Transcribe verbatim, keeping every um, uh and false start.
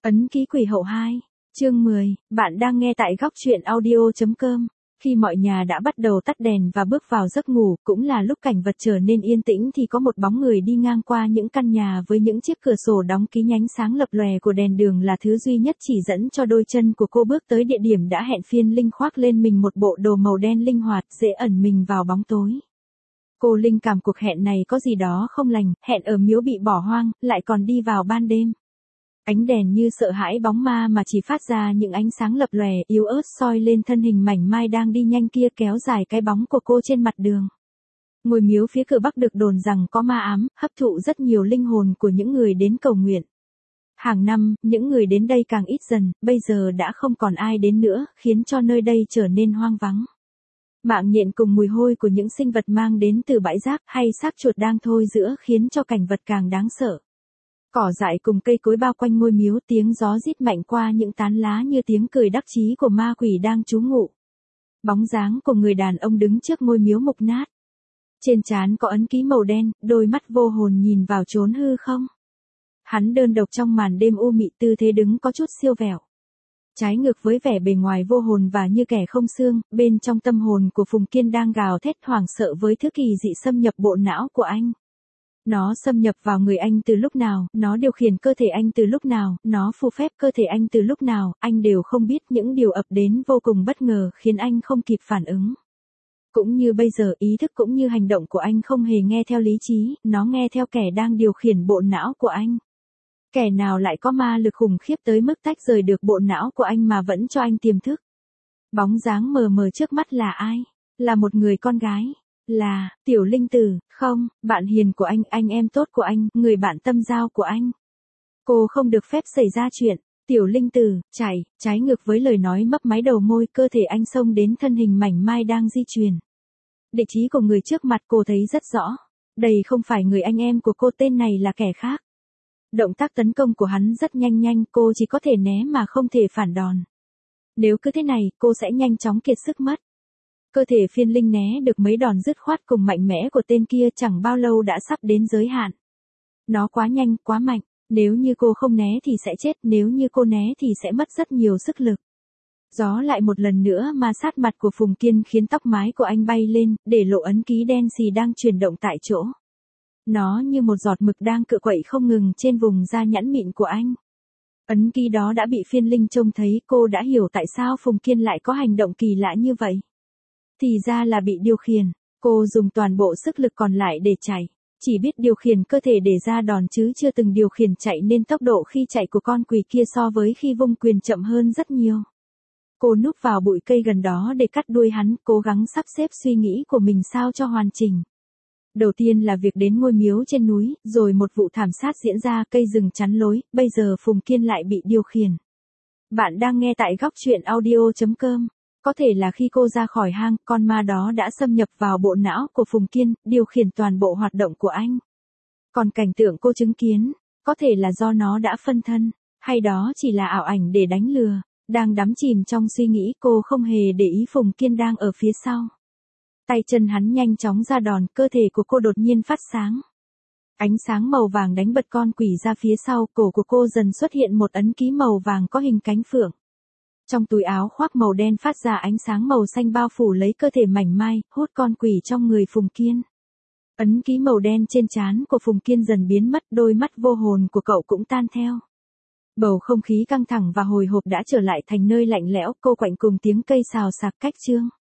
Ấn ký quỷ hậu hai, chương mười, bạn đang nghe tại góc truyện audio.com. Khi mọi nhà đã bắt đầu tắt đèn và bước vào giấc ngủ, cũng là lúc cảnh vật trở nên yên tĩnh thì có một bóng người đi ngang qua những căn nhà với những chiếc cửa sổ đóng kín, ánh sáng lập lòe của đèn đường là thứ duy nhất chỉ dẫn cho đôi chân của cô bước tới địa điểm đã hẹn. Phiên Linh khoác lên mình một bộ đồ màu đen linh hoạt, dễ ẩn mình vào bóng tối. Cô linh cảm cuộc hẹn này có gì đó không lành, hẹn ở miếu bị bỏ hoang, lại còn đi vào ban đêm. Ánh đèn như sợ hãi bóng ma mà chỉ phát ra những ánh sáng lập lòe yếu ớt soi lên thân hình mảnh mai đang đi nhanh kia, kéo dài cái bóng của cô trên mặt đường. Ngôi miếu phía cửa bắc được đồn rằng có ma ám, hấp thụ rất nhiều linh hồn của những người đến cầu nguyện. Hàng năm, những người đến đây càng ít dần, bây giờ đã không còn ai đến nữa, khiến cho nơi đây trở nên hoang vắng. Mạng nhện cùng mùi hôi của những sinh vật mang đến từ bãi rác hay xác chuột đang thôi giữa khiến cho cảnh vật càng đáng sợ. Cỏ dại cùng cây cối bao quanh ngôi miếu, tiếng gió rít mạnh qua những tán lá như tiếng cười đắc chí của ma quỷ đang trú ngụ. Bóng dáng của người đàn ông đứng trước ngôi miếu mục nát. Trên trán có ấn ký màu đen, đôi mắt vô hồn nhìn vào chốn hư không. Hắn đơn độc trong màn đêm u mị, tư thế đứng có chút siêu vẹo. Trái ngược với vẻ bề ngoài vô hồn và như kẻ không xương, bên trong tâm hồn của Phùng Kiên đang gào thét hoảng sợ với thứ kỳ dị xâm nhập bộ não của anh. Nó xâm nhập vào người anh từ lúc nào, nó điều khiển cơ thể anh từ lúc nào, nó phù phép cơ thể anh từ lúc nào, anh đều không biết. Những điều ập đến vô cùng bất ngờ khiến anh không kịp phản ứng. Cũng như bây giờ, ý thức cũng như hành động của anh không hề nghe theo lý trí, nó nghe theo kẻ đang điều khiển bộ não của anh. Kẻ nào lại có ma lực khủng khiếp tới mức tách rời được bộ não của anh mà vẫn cho anh tiềm thức. Bóng dáng mờ mờ trước mắt là ai? Là một người con gái. Là, Tiểu Linh Tử, không, bạn hiền của anh, anh em tốt của anh, người bạn tâm giao của anh. Cô không được phép xảy ra chuyện. Tiểu Linh Tử, chạy, trái ngược với lời nói mấp máy đầu môi, cơ thể anh xông đến thân hình mảnh mai đang di chuyển. Địa chí của người trước mặt cô thấy rất rõ. Đây không phải người anh em của cô, tên này là kẻ khác. Động tác tấn công của hắn rất nhanh nhanh, cô chỉ có thể né mà không thể phản đòn. Nếu cứ thế này, cô sẽ nhanh chóng kiệt sức mất. Cơ thể Phiên Linh né được mấy đòn dứt khoát cùng mạnh mẽ của tên kia, chẳng bao lâu đã sắp đến giới hạn. Nó quá nhanh, quá mạnh, nếu như cô không né thì sẽ chết, nếu như cô né thì sẽ mất rất nhiều sức lực. Gió lại một lần nữa ma sát mặt của Phùng Kiên khiến tóc mái của anh bay lên, để lộ ấn ký đen xì đang chuyển động tại chỗ. Nó như một giọt mực đang cựa quậy không ngừng trên vùng da nhẵn mịn của anh. Ấn ký đó đã bị Phiên Linh trông thấy, cô đã hiểu tại sao Phùng Kiên lại có hành động kỳ lạ như vậy. Thì ra là bị điều khiển, cô dùng toàn bộ sức lực còn lại để chạy. Chỉ biết điều khiển cơ thể để ra đòn chứ chưa từng điều khiển chạy, nên tốc độ khi chạy của con quỷ kia so với khi vung quyền chậm hơn rất nhiều. Cô núp vào bụi cây gần đó để cắt đuôi hắn, cố gắng sắp xếp suy nghĩ của mình sao cho hoàn chỉnh. Đầu tiên là việc đến ngôi miếu trên núi, rồi một vụ thảm sát diễn ra, cây rừng chắn lối, bây giờ Phùng Kiên lại bị điều khiển. Bạn đang nghe tại góc truyện audio.com. Có thể là khi cô ra khỏi hang, con ma đó đã xâm nhập vào bộ não của Phùng Kiên, điều khiển toàn bộ hoạt động của anh. Còn cảnh tượng cô chứng kiến, có thể là do nó đã phân thân, hay đó chỉ là ảo ảnh để đánh lừa. Đang đắm chìm trong suy nghĩ, cô không hề để ý Phùng Kiên đang ở phía sau. Tay chân hắn nhanh chóng ra đòn, cơ thể của cô đột nhiên phát sáng. Ánh sáng màu vàng đánh bật con quỷ ra phía sau, cổ của cô dần xuất hiện một ấn ký màu vàng có hình cánh phượng. Trong túi áo khoác màu đen phát ra ánh sáng màu xanh bao phủ lấy cơ thể mảnh mai, hút con quỷ trong người Phùng Kiên. Ấn ký màu đen trên trán của Phùng Kiên dần biến mất, đôi mắt vô hồn của cậu cũng tan theo. Bầu không khí căng thẳng và hồi hộp đã trở lại thành nơi lạnh lẽo, cô quạnh cùng tiếng cây xào xạc cách chương.